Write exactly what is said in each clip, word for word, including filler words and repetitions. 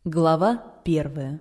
Глава первая.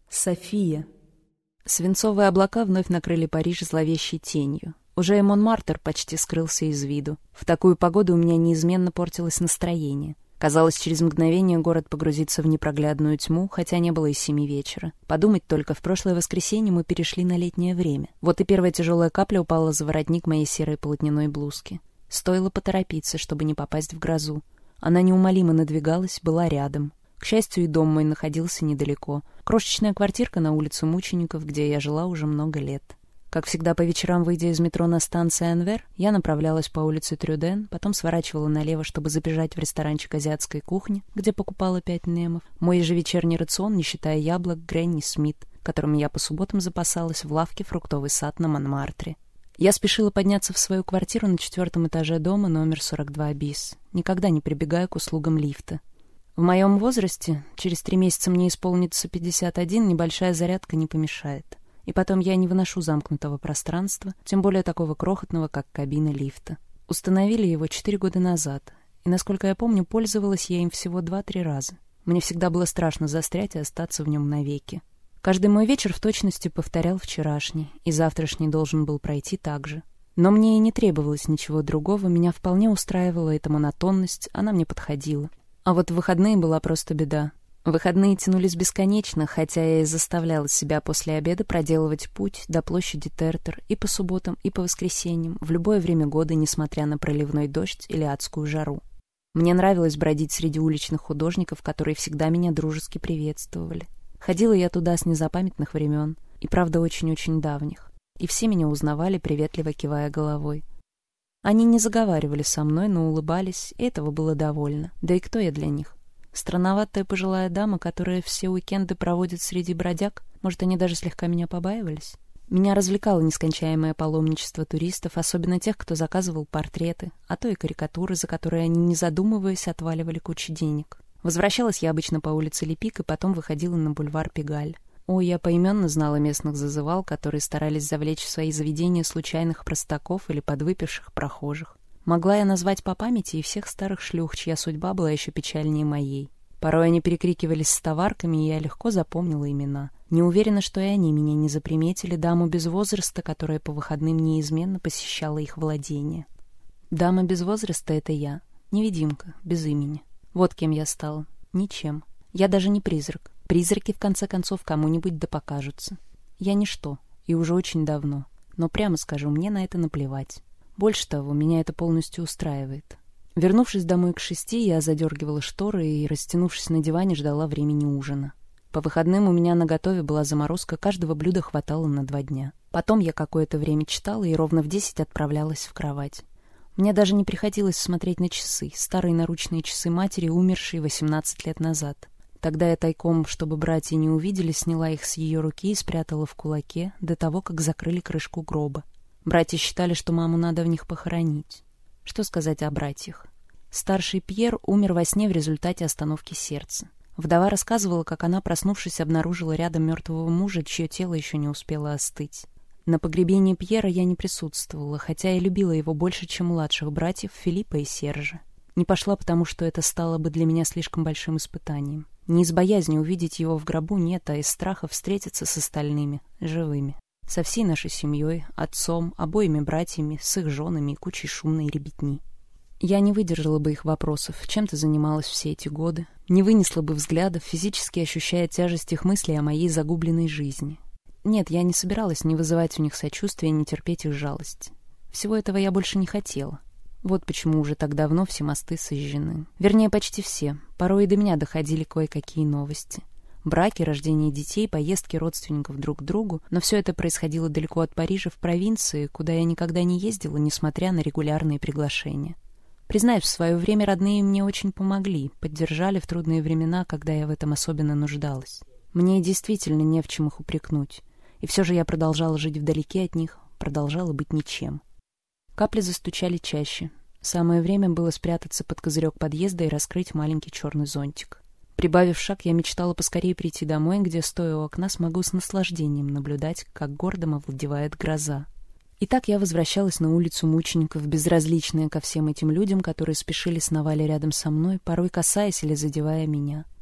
София. Свинцовые облака вновь накрыли Париж зловещей тенью. Уже и Монмартр почти скрылся из виду. В такую погоду у меня неизменно портилось настроение. Казалось, через мгновение город погрузится в непроглядную тьму, хотя не было и семи вечера. Подумать только, в прошлое воскресенье мы перешли на летнее время. Вот и первая тяжелая капля упала за воротник моей серой полотняной блузки. Стоило поторопиться, чтобы не попасть в грозу. Она неумолимо надвигалась, была рядом. К счастью, и дом мой находился недалеко. Крошечная квартирка на улице Мучеников, где я жила уже много лет. Как всегда, по вечерам, выйдя из метро на станции Анвер, я направлялась по улице Трюден, потом сворачивала налево, чтобы забежать в ресторанчик азиатской кухни, где покупала пять немов. Мой ежевечерний рацион, не считая яблок, Гренни Смит, которым я по субботам запасалась в лавке «Фруктовый сад» на Монмартре. Я спешила подняться в свою квартиру на четвертом этаже дома номер сорок два бис, никогда не прибегая к услугам лифта. В моем возрасте, через три месяца мне исполнится пятьдесят один, небольшая зарядка не помешает. И потом я не выношу замкнутого пространства, тем более такого крохотного, как кабина лифта. Установили его четыре года назад, и, насколько я помню, пользовалась я им всего два-три раза. Мне всегда было страшно застрять и остаться в нем навеки. Каждый мой вечер в точности повторял вчерашний, и завтрашний должен был пройти так же. Но мне и не требовалось ничего другого, меня вполне устраивала эта монотонность, она мне подходила. А вот в выходные была просто беда. Выходные тянулись бесконечно, хотя я и заставляла себя после обеда проделывать путь до площади Тертер и по субботам, и по воскресеньям, в любое время года, несмотря на проливной дождь или адскую жару. Мне нравилось бродить среди уличных художников, которые всегда меня дружески приветствовали. Ходила я туда с незапамятных времен, и правда очень-очень давних, и все меня узнавали, приветливо кивая головой. Они не заговаривали со мной, но улыбались, и этого было довольно. Да и кто я для них? Странноватая пожилая дама, которая все уикенды проводит среди бродяг? Может, они даже слегка меня побаивались? Меня развлекало нескончаемое паломничество туристов, особенно тех, кто заказывал портреты, а то и карикатуры, за которые они, не задумываясь, отваливали кучу денег. Возвращалась я обычно по улице Лепик и потом выходила на бульвар Пегаль. О, я поименно знала местных зазывал, которые старались завлечь в свои заведения случайных простаков или подвыпивших прохожих. Могла я назвать по памяти и всех старых шлюх, чья судьба была еще печальнее моей. Порой они перекрикивались с товарками, и я легко запомнила имена. Не уверена, что и они меня не заприметили, даму без возраста, которая по выходным неизменно посещала их владение. Дама без возраста — это я, невидимка, без имени. Вот кем я стала. Ничем. Я даже не призрак. Призраки, в конце концов, кому-нибудь да покажутся. Я ничто, и уже очень давно. Но прямо скажу, мне на это наплевать. Больше того, меня это полностью устраивает. Вернувшись домой к шести, я задергивала шторы и, растянувшись на диване, ждала времени ужина. По выходным у меня наготове была заморозка, каждого блюда хватало на два дня. Потом я какое-то время читала и ровно в десять отправлялась в кровать. Мне даже не приходилось смотреть на часы, старые наручные часы матери, умершей восемнадцать лет назад. Тогда я тайком, чтобы братья не увидели, сняла их с ее руки и спрятала в кулаке до того, как закрыли крышку гроба. Братья считали, что маму надо в них похоронить. Что сказать о братьях? Старший Пьер умер во сне в результате остановки сердца. Вдова рассказывала, как она, проснувшись, обнаружила рядом мертвого мужа, чье тело еще не успело остыть. На погребении Пьера я не присутствовала, хотя и любила его больше, чем младших братьев Филиппа и Сержа. Не пошла, потому что это стало бы для меня слишком большим испытанием. Не из боязни увидеть его в гробу, нет, а из страха встретиться с остальными, живыми. Со всей нашей семьей, отцом, обоими братьями, с их женами и кучей шумной ребятни. Я не выдержала бы их вопросов, чем ты занималась все эти годы, не вынесла бы взглядов, физически ощущая тяжесть их мыслей о моей загубленной жизни. Нет, я не собиралась ни вызывать у них сочувствия, ни терпеть их жалость. Всего этого я больше не хотела. Вот почему уже так давно все мосты сожжены. Вернее, почти все. Порой и до меня доходили кое-какие новости. Браки, рождение детей, поездки родственников друг к другу. Но все это происходило далеко от Парижа, в провинции, куда я никогда не ездила, несмотря на регулярные приглашения. Признаюсь, в свое время родные мне очень помогли, поддержали в трудные времена, когда я в этом особенно нуждалась. Мне действительно не в чем их упрекнуть. И все же я продолжала жить вдалеке от них, продолжала быть ничем. Капли застучали чаще. Самое время было спрятаться под козырек подъезда и раскрыть маленький черный зонтик. Прибавив шаг, я мечтала поскорее прийти домой, где, стоя у окна, смогу с наслаждением наблюдать, как городом овладевает гроза. Итак, я возвращалась на улицу Мучеников, безразличная ко всем этим людям, которые спешили сновали рядом со мной, порой касаясь или задевая меня.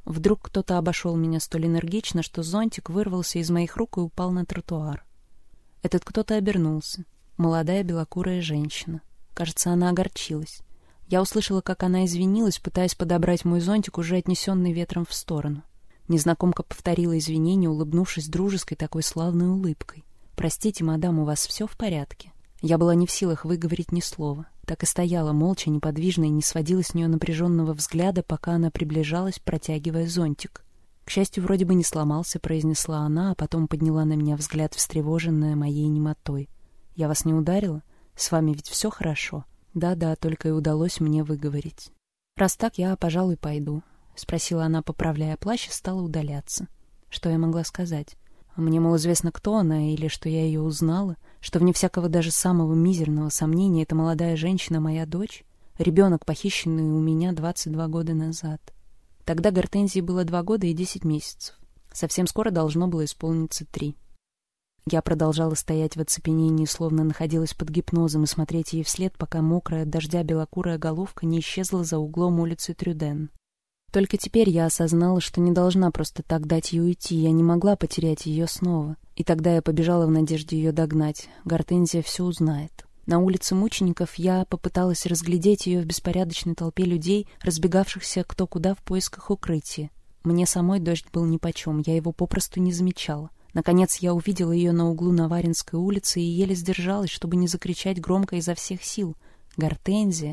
Вдруг кто-то обошел меня столь энергично, что зонтик вырвался из моих рук и упал на тротуар. Этот кто-то обернулся. Молодая белокурая женщина. Кажется, она огорчилась. Я услышала, как она извинилась, пытаясь подобрать мой зонтик, уже отнесенный ветром в сторону. Незнакомка повторила извинения, улыбнувшись дружеской такой славной улыбкой. «Простите, мадам, у вас все в порядке?» Я была не в силах выговорить ни слова. Так и стояла, молча, неподвижно, и не сводила с нее напряженного взгляда, пока она приближалась, протягивая зонтик. «К счастью, вроде бы не сломался», — произнесла она, а потом подняла на меня взгляд, встревоженная моей немотой. «Я вас не ударила? С вами ведь все хорошо?» «Да-да», — только и удалось мне выговорить. «Раз так, я, пожалуй, пойду», — спросила она, поправляя плащ, и стала удаляться. Что я могла сказать? Мне, мол, известно, кто она, или что я ее узнала, что, вне всякого даже самого мизерного сомнения, эта молодая женщина моя дочь, ребенок, похищенный у меня двадцать два года назад. Тогда Гортензии было два года и десять месяцев. Совсем скоро должно было исполниться три. Я продолжала стоять в оцепенении, словно находилась под гипнозом, и смотреть ей вслед, пока мокрая от дождя белокурая головка не исчезла за углом улицы Трюден. Только теперь я осознала, что не должна просто так дать ей уйти, я не могла потерять ее снова. И тогда я побежала в надежде ее догнать. Гортензия все узнает. На улице Мучеников я попыталась разглядеть ее в беспорядочной толпе людей, разбегавшихся кто куда в поисках укрытия. Мне самой дождь был нипочем, я его попросту не замечала. Наконец я увидела ее на углу Наваринской улицы и еле сдержалась, чтобы не закричать громко изо всех сил. «Гортензия!»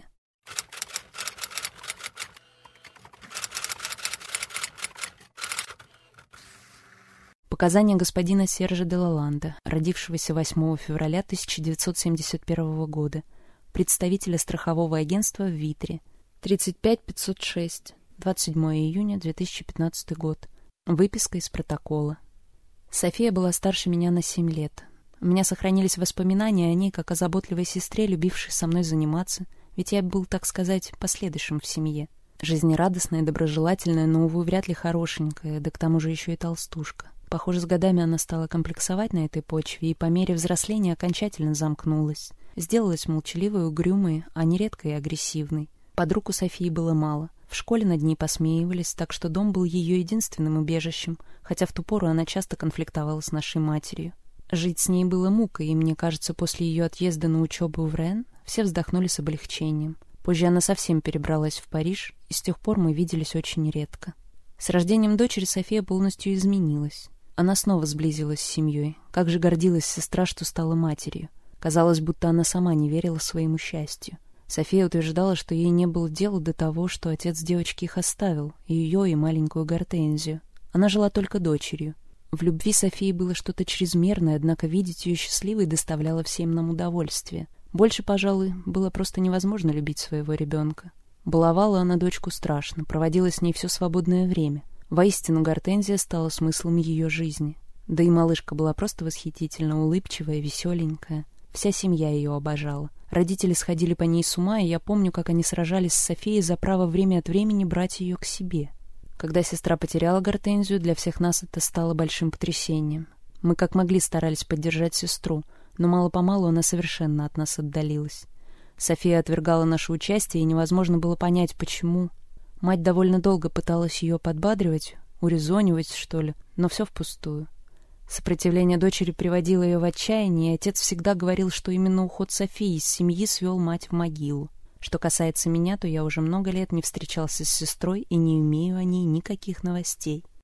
Показания господина Сержа де Лаланда, родившегося восьмого февраля тысяча девятьсот семьдесят первого года, представителя страхового агентства в Витре, тридцать пять пятьсот шесть, двадцать седьмого июня две тысячи пятнадцатый год. Выписка из протокола. София была старше меня на семь лет. У меня сохранились воспоминания о ней как о заботливой сестре, любившей со мной заниматься, ведь я был, так сказать, последующим в семье. Жизнерадостная, доброжелательная, но, увы, вряд ли хорошенькая, да к тому же еще и толстушка. Похоже, с годами она стала комплексовать на этой почве и по мере взросления окончательно замкнулась. Сделалась молчаливой, угрюмой, а нередко и агрессивной. Подруг у Софии было мало. В школе над ней посмеивались, так что дом был ее единственным убежищем, хотя в ту пору она часто конфликтовала с нашей матерью. Жить с ней было мукой, и, мне кажется, после ее отъезда на учебу в Рен все вздохнули с облегчением. Позже она совсем перебралась в Париж, и с тех пор мы виделись очень редко. С рождением дочери София полностью изменилась. Она снова сблизилась с семьей. Как же гордилась сестра, что стала матерью. Казалось, будто она сама не верила своему счастью. София утверждала, что ей не было дела до того, что отец девочки их оставил, и ее, и маленькую Гортензию. Она жила только дочерью. В любви Софии было что-то чрезмерное, однако видеть ее счастливой доставляло всем нам удовольствие. Больше, пожалуй, было просто невозможно любить своего ребенка. Баловала она дочку страшно, проводила с ней все свободное время. Воистину, Гортензия стала смыслом ее жизни. Да и малышка была просто восхитительно улыбчивая, веселенькая. Вся семья ее обожала. Родители сходили по ней с ума, и я помню, как они сражались с Софией за право время от времени брать ее к себе. Когда сестра потеряла Гортензию, для всех нас это стало большим потрясением. Мы как могли старались поддержать сестру, но мало-помалу она совершенно от нас отдалилась. София отвергала наше участие, и невозможно было понять, почему. Мать довольно долго пыталась ее подбадривать, урезонивать, что ли, но все впустую. Сопротивление дочери приводило ее в отчаяние, и отец всегда говорил, что именно уход Софии из семьи свел мать в могилу. Что касается меня, то я уже много лет не встречался с сестрой и не имею о ней никаких новостей.